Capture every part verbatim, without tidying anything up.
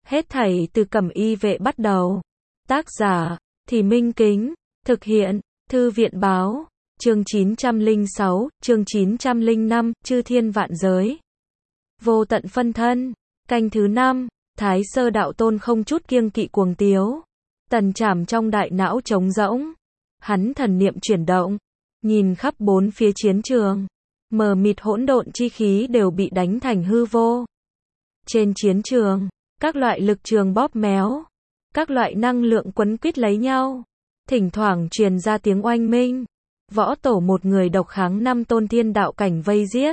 Hết thảy từ Cẩm Y Vệ bắt đầu. Tác giả, Thì Minh Kính. Thực hiện, Thư viện Báo. Chương chín trăm lẻ sáu, chương chín trăm lẻ năm, Chư Thiên Vạn Giới. Vô tận phân thân. Canh thứ năm, Thái Sơ Đạo Tôn không chút kiêng kỵ cuồng tiếu. Tần Trảm trong đại não trống rỗng. Hắn thần niệm chuyển động, nhìn khắp bốn phía chiến trường. Mờ mịt hỗn độn chi khí đều bị đánh thành hư vô. Trên chiến trường, các loại lực trường bóp méo, các loại năng lượng quấn quýt lấy nhau. Thỉnh thoảng truyền ra tiếng oanh minh. Võ Tổ một người độc kháng năm tôn thiên đạo cảnh vây giết.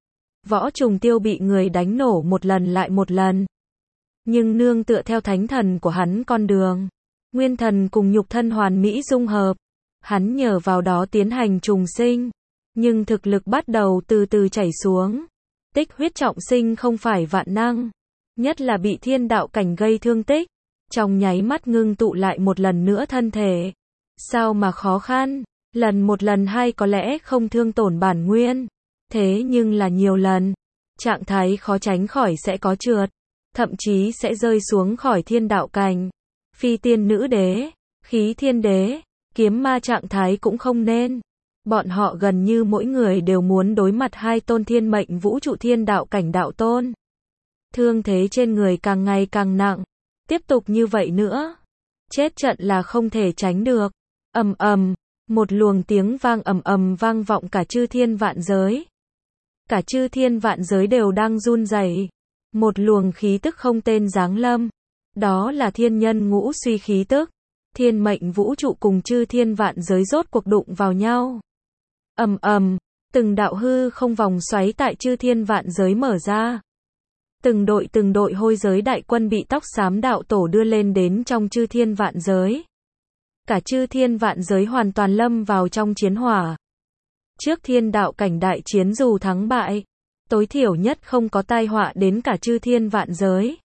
Võ Trùng Tiêu bị người đánh nổ một lần lại một lần. Nhưng nương tựa theo thánh thần của hắn con đường, nguyên thần cùng nhục thân hoàn mỹ dung hợp, hắn nhờ vào đó tiến hành trùng sinh. Nhưng thực lực bắt đầu từ từ chảy xuống. Tích huyết trọng sinh không phải vạn năng, nhất là bị thiên đạo cảnh gây thương tích, trong nháy mắt ngưng tụ lại một lần nữa thân thể. Sao mà khó khăn, lần một lần hai có lẽ không thương tổn bản nguyên, thế nhưng là nhiều lần, trạng thái khó tránh khỏi sẽ có trượt, thậm chí sẽ rơi xuống khỏi thiên đạo cảnh. Phi tiên nữ đế, khí thiên đế, kiếm ma trạng thái cũng không nên. Bọn họ gần như mỗi người đều muốn đối mặt hai tôn thiên mệnh vũ trụ thiên đạo cảnh đạo tôn. Thương thế trên người càng ngày càng nặng. Tiếp tục như vậy nữa, chết trận là không thể tránh được. Ầm ầm, một luồng tiếng vang ầm ầm vang vọng cả chư thiên vạn giới. Cả chư thiên vạn giới đều đang run rẩy. Một luồng khí tức không tên giáng lâm. Đó là thiên nhân ngũ suy khí tức. Thiên mệnh vũ trụ cùng chư thiên vạn giới rốt cuộc đụng vào nhau. Ầm ầm, từng đạo hư không vòng xoáy tại chư thiên vạn giới mở ra. Từng đội từng đội hôi giới đại quân bị tóc xám đạo tổ đưa lên đến trong chư thiên vạn giới. Cả chư thiên vạn giới hoàn toàn lâm vào trong chiến hỏa. Trước thiên đạo cảnh đại chiến dù thắng bại, tối thiểu nhất không có tai họa đến cả chư thiên vạn giới.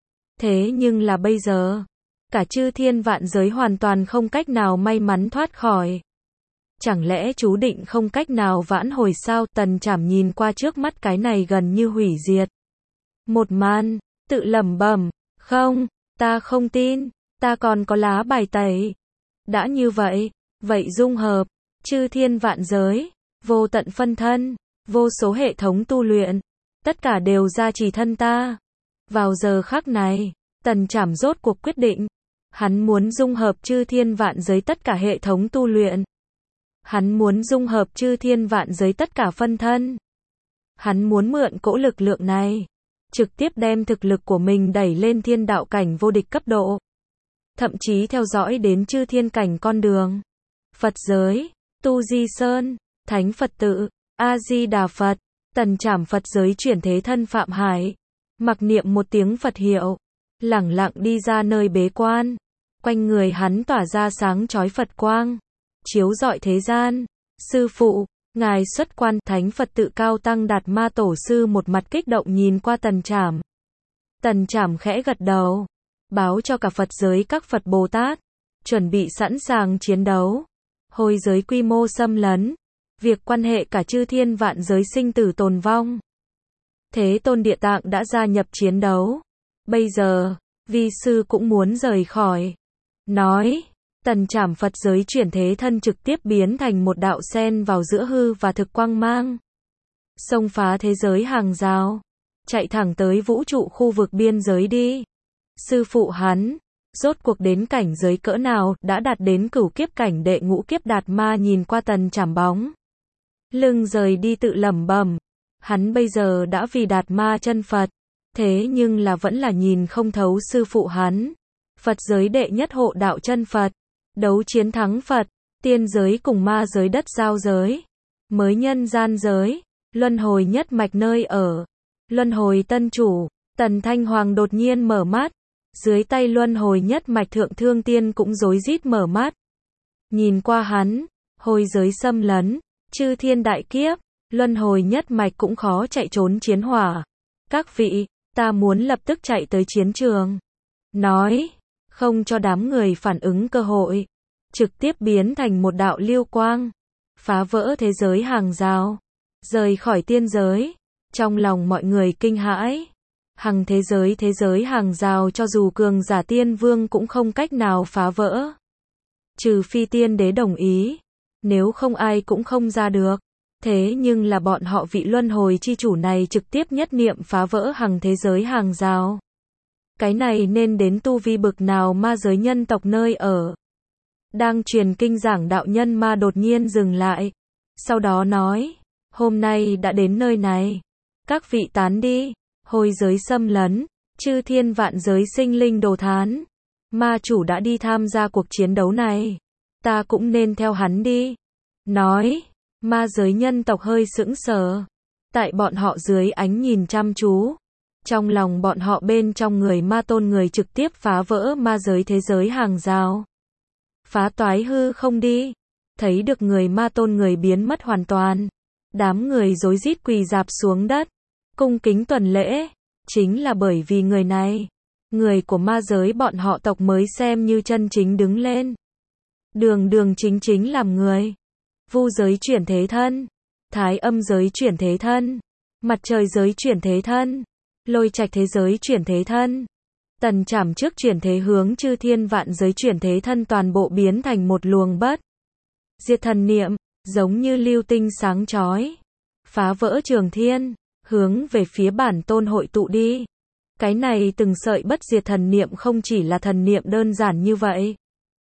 Thế nhưng là bây giờ, cả chư thiên vạn giới hoàn toàn không cách nào may mắn thoát khỏi. Chẳng lẽ chú định không cách nào vãn hồi sao? Tần Trảm nhìn qua trước mắt cái này gần như hủy diệt một màn, tự lẩm bẩm, không, ta không tin, ta còn có lá bài tẩy. Đã như vậy, vậy dung hợp, chư thiên vạn giới, vô tận phân thân, vô số hệ thống tu luyện, tất cả đều gia trì thân ta. Vào giờ khắc này, Tần Trảm rốt cuộc quyết định, hắn muốn dung hợp chư thiên vạn giới tất cả hệ thống tu luyện. Hắn muốn dung hợp chư thiên vạn giới tất cả phân thân. Hắn muốn mượn cỗ lực lượng này, trực tiếp đem thực lực của mình đẩy lên thiên đạo cảnh vô địch cấp độ. Thậm chí theo dõi đến chư thiên cảnh con đường. Phật giới, Tu Di Sơn, Thánh Phật Tự, A-di-đà Phật, Tần Trảm Phật giới chuyển thế thân Phạm Hải. Mặc niệm một tiếng Phật hiệu, lẳng lặng đi ra nơi bế quan. Quanh người hắn tỏa ra sáng chói Phật quang, chiếu rọi thế gian. Sư phụ, ngài xuất quan. Thánh Phật Tự Cao Tăng Đạt Ma Tổ sư một mặt kích động nhìn qua Tần Trảm. Tần Trảm khẽ gật đầu, báo cho cả Phật giới các Phật Bồ Tát, chuẩn bị sẵn sàng chiến đấu. Hôi giới quy mô xâm lấn, việc quan hệ cả chư thiên vạn giới sinh tử tồn vong. Thế Tôn Địa Tạng đã gia nhập chiến đấu. Bây giờ, vi sư cũng muốn rời khỏi. Nói, Tần Trảm Phật giới chuyển thế thân trực tiếp biến thành một đạo sen vào giữa hư và thực quang mang. Xông phá thế giới hàng rào, chạy thẳng tới vũ trụ khu vực biên giới đi. Sư phụ hắn, rốt cuộc đến cảnh giới cỡ nào, đã đạt đến cửu kiếp cảnh đệ ngũ kiếp Đạt Ma nhìn qua Tần Trảm bóng. Lưng rời đi tự lẩm bẩm, hắn bây giờ đã vì Đạt Ma chân Phật, thế nhưng là vẫn là nhìn không thấu sư phụ hắn. Phật giới đệ nhất hộ đạo chân Phật, đấu chiến thắng Phật, tiên giới cùng ma giới đất giao giới, mới nhân gian giới, luân hồi nhất mạch nơi ở, luân hồi tân chủ. Tần Thanh Hoàng đột nhiên mở mắt, dưới tay luân hồi nhất mạch thượng thương tiên cũng rối rít mở mắt. Nhìn qua hắn, hồi giới xâm lấn, chư thiên đại kiếp, luân hồi nhất mạch cũng khó chạy trốn chiến hỏa. Các vị, ta muốn lập tức chạy tới chiến trường. Nói, không cho đám người phản ứng cơ hội, trực tiếp biến thành một đạo lưu quang, phá vỡ thế giới hàng rào, rời khỏi tiên giới. Trong lòng mọi người kinh hãi, Hằng thế giới thế giới hàng rào cho dù cường giả tiên vương cũng không cách nào phá vỡ. Trừ phi tiên đế đồng ý, nếu không ai cũng không ra được. Thế nhưng là bọn họ vị luân hồi chi chủ này trực tiếp nhất niệm phá vỡ hằng thế giới hàng rào. Cái này nên đến tu vi bực nào ma giới nhân tộc nơi ở. Đang truyền kinh giảng đạo nhân ma đột nhiên dừng lại. Sau đó nói, hôm nay đã đến nơi này. Các vị tán đi, hồi giới xâm lấn, chư thiên vạn giới sinh linh đồ thán. Ma chủ đã đi tham gia cuộc chiến đấu này. Ta cũng nên theo hắn đi. Nói, ma giới nhân tộc hơi sững sờ. Tại bọn họ dưới ánh nhìn chăm chú. Trong lòng bọn họ bên trong người ma tôn người trực tiếp phá vỡ ma giới thế giới hàng rào. Phá toái hư không đi. Thấy được người ma tôn người biến mất hoàn toàn. Đám người rối rít quỳ dạp xuống đất. Cung kính tuần lễ. Chính là bởi vì người này. Người của ma giới bọn họ tộc mới xem như chân chính đứng lên. Đường đường chính chính làm người. Vu giới chuyển thế thân. Thái âm giới chuyển thế thân. Mặt trời giới chuyển thế thân. Lôi trạch thế giới chuyển thế thân. Tần Trảm trước chuyển thế hướng chư thiên vạn giới chuyển thế thân toàn bộ biến thành một luồng bất diệt thần niệm, giống như lưu tinh sáng chói. Phá vỡ trường thiên, hướng về phía bản tôn hội tụ đi. Cái này từng sợi bất diệt thần niệm không chỉ là thần niệm đơn giản như vậy.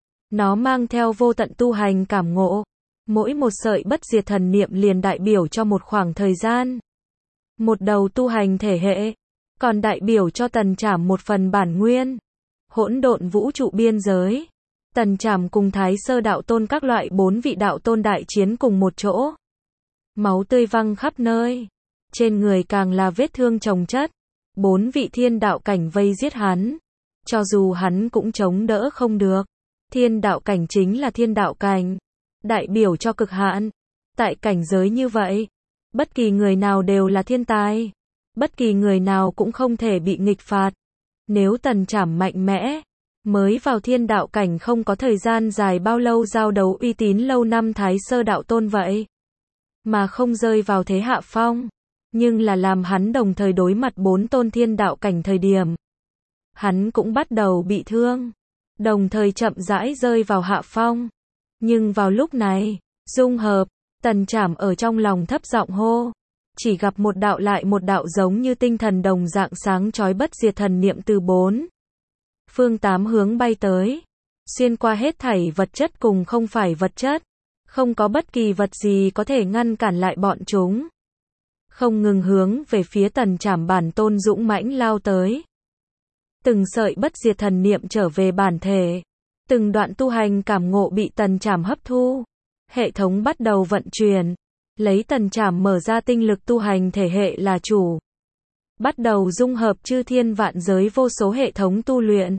Nó mang theo vô tận tu hành cảm ngộ. Mỗi một sợi bất diệt thần niệm liền đại biểu cho một khoảng thời gian. Một đầu tu hành thể hệ. Còn đại biểu cho Tần Trảm một phần bản nguyên. Hỗn độn vũ trụ biên giới. Tần Trảm cùng Thái Sơ đạo tôn các loại bốn vị đạo tôn đại chiến cùng một chỗ. Máu tươi văng khắp nơi. Trên người càng là vết thương chồng chất. Bốn vị thiên đạo cảnh vây giết hắn. Cho dù hắn cũng chống đỡ không được. Thiên đạo cảnh chính là thiên đạo cảnh. Đại biểu cho cực hạn. Tại cảnh giới như vậy, bất kỳ người nào đều là thiên tài. Bất kỳ người nào cũng không thể bị nghịch phạt. Nếu Tần Trảm mạnh mẽ, mới vào thiên đạo cảnh không có thời gian dài bao lâu giao đấu uy tín lâu năm Thái Sơ đạo tôn vậy. Mà không rơi vào thế hạ phong. Nhưng là làm hắn đồng thời đối mặt bốn tôn thiên đạo cảnh thời điểm. Hắn cũng bắt đầu bị thương. Đồng thời chậm rãi rơi vào hạ phong. Nhưng vào lúc này, dung hợp, Tần Trảm ở trong lòng thấp giọng hô. Chỉ gặp một đạo lại một đạo giống như tinh thần đồng dạng sáng chói bất diệt thần niệm từ bốn phương tám hướng bay tới. Xuyên qua hết thảy vật chất cùng không phải vật chất. Không có bất kỳ vật gì có thể ngăn cản lại bọn chúng. Không ngừng hướng về phía Tần Trảm bản tôn dũng mãnh lao tới. Từng sợi bất diệt thần niệm trở về bản thể. Từng đoạn tu hành cảm ngộ bị Tần Trảm hấp thu. Hệ thống bắt đầu vận chuyển. Lấy Tần Trảm mở ra tinh lực tu hành thể hệ là chủ. Bắt đầu dung hợp chư thiên vạn giới vô số hệ thống tu luyện.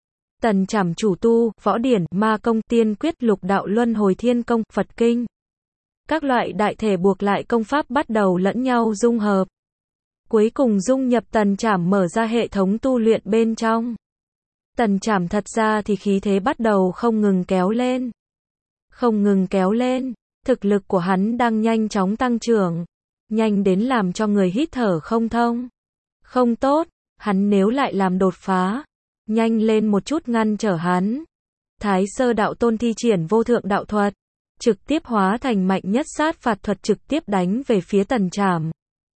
Tần Trảm chủ tu, võ điển, ma công, tiên quyết, lục đạo luân hồi thiên công, Phật kinh. Các loại đại thể buộc lại công pháp bắt đầu lẫn nhau dung hợp. Cuối cùng dung nhập Tần Trảm mở ra hệ thống tu luyện bên trong. Tần Trảm thật ra thì khí thế bắt đầu không ngừng kéo lên. Không ngừng kéo lên. Thực lực của hắn đang nhanh chóng tăng trưởng. Nhanh đến làm cho người hít thở không thông. Không tốt, hắn nếu lại làm đột phá. Nhanh lên một chút ngăn trở hắn. Thái Sơ đạo tôn thi triển vô thượng đạo thuật. Trực tiếp hóa thành mạnh nhất sát phạt thuật trực tiếp đánh về phía Tần Trảm.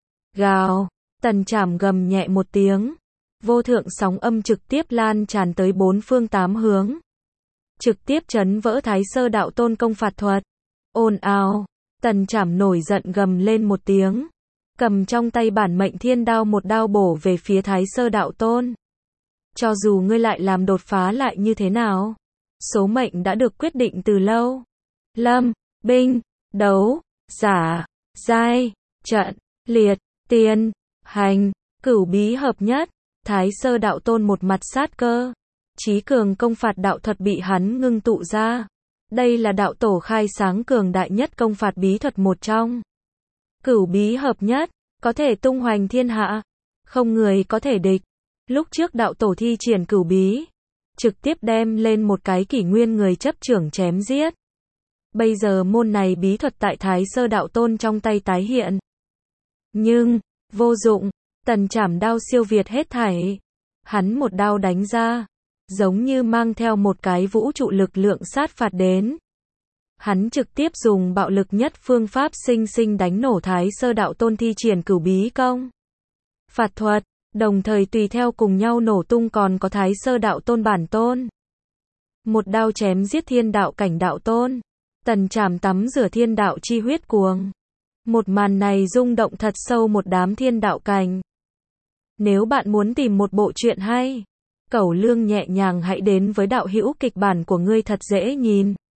Gào, Tần Trảm gầm nhẹ một tiếng. Vô thượng sóng âm trực tiếp lan tràn tới bốn phương tám hướng. Trực tiếp chấn vỡ Thái Sơ đạo tôn công phạt thuật. Ồn ào, Tần Trảm nổi giận gầm lên một tiếng. Cầm trong tay bản mệnh thiên đao một đao bổ về phía Thái Sơ đạo tôn. Cho dù ngươi lại làm đột phá lại như thế nào. Số mệnh đã được quyết định từ lâu. Lâm, binh, đấu, giả, giai, trận, liệt, tiên, hành, cửu bí hợp nhất. Thái Sơ đạo tôn một mặt sát cơ. Chí cường công phạt đạo thuật bị hắn ngưng tụ ra. Đây là đạo tổ khai sáng cường đại nhất công phạt bí thuật một trong. Cửu bí hợp nhất, có thể tung hoành thiên hạ. Không người có thể địch. Lúc trước đạo tổ thi triển cửu bí. Trực tiếp đem lên một cái kỷ nguyên người chấp trưởng chém giết. Bây giờ môn này bí thuật tại Thái Sơ đạo tôn trong tay tái hiện. Nhưng, vô dụng. Tần Trảm đao siêu việt hết thảy. Hắn một đao đánh ra, giống như mang theo một cái vũ trụ lực lượng sát phạt đến. Hắn trực tiếp dùng bạo lực nhất phương pháp sinh sinh đánh nổ Thái Sơ Đạo Tôn thi triển Cửu Bí Công. Phạt thuật, đồng thời tùy theo cùng nhau nổ tung còn có Thái Sơ Đạo Tôn bản tôn. Một đao chém giết thiên đạo cảnh đạo tôn. Tần Trảm tắm rửa thiên đạo chi huyết cuồng. Một màn này rung động thật sâu một đám thiên đạo cảnh. Nếu bạn muốn tìm một bộ truyện hay, Cẩu Lương nhẹ nhàng hãy đến với đạo hữu kịch bản của ngươi thật dễ nhìn.